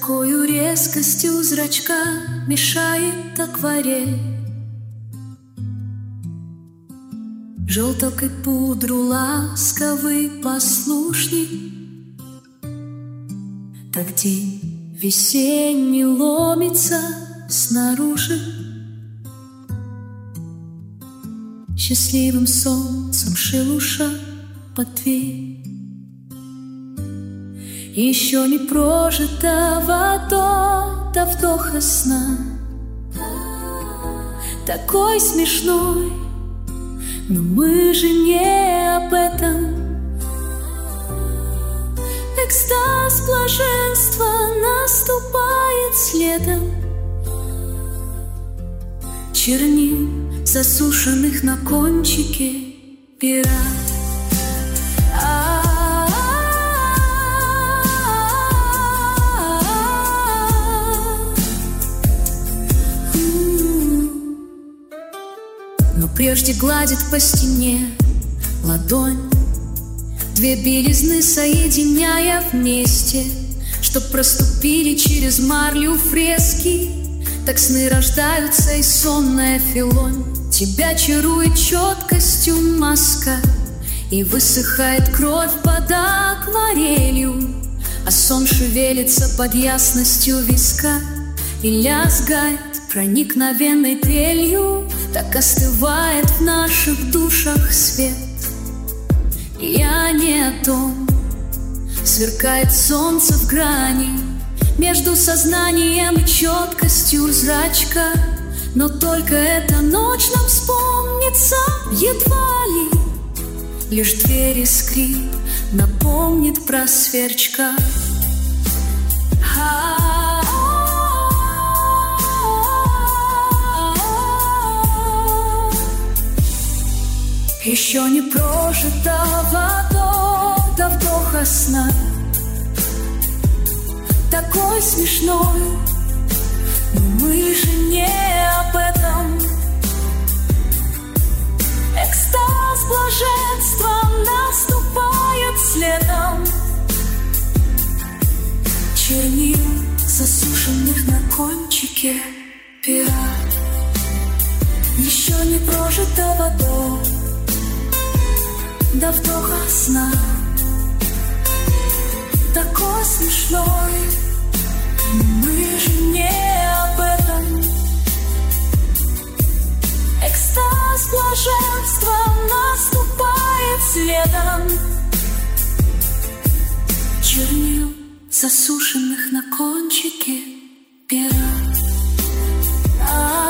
такою резкостью зрачка мешает акварель. Желток и пудру ласковый послушник. Так день весенний ломится снаружи, счастливым солнцем шелуша под дверь. Еще не прожитого до вдоха сна, такой смешной, но мы же не об этом. Экстаз блаженства наступает следом. Чернил, засушенных на кончике пера. Но прежде гладит по стене ладонь, две белизны соединяя вместе, чтоб проступили через марлю фрески. Так сны рождаются и сонная филонь. Тебя чарует четкостью маска, и высыхает кровь под акварелью, а сон шевелится под ясностью виска и лязгает проникновенной трелью. Так остывает в наших душах свет. Я не о том. Сверкает солнце в грани между сознанием и четкостью зрачка. Но только эта ночь нам вспомнится едва ли. Лишь дверь и скрип напомнит про сверчка. Еще не прожитого до вдоха сна, такой смешной, но мы же не об этом. Экстаз блаженства наступает следом. Чернил, засушенных на кончике пера. Еще не прожитого до вдоха сна, такой смешной, но мы же не об этом. Экстаз блаженства наступает следом. Чернил, засушенных на кончике пера.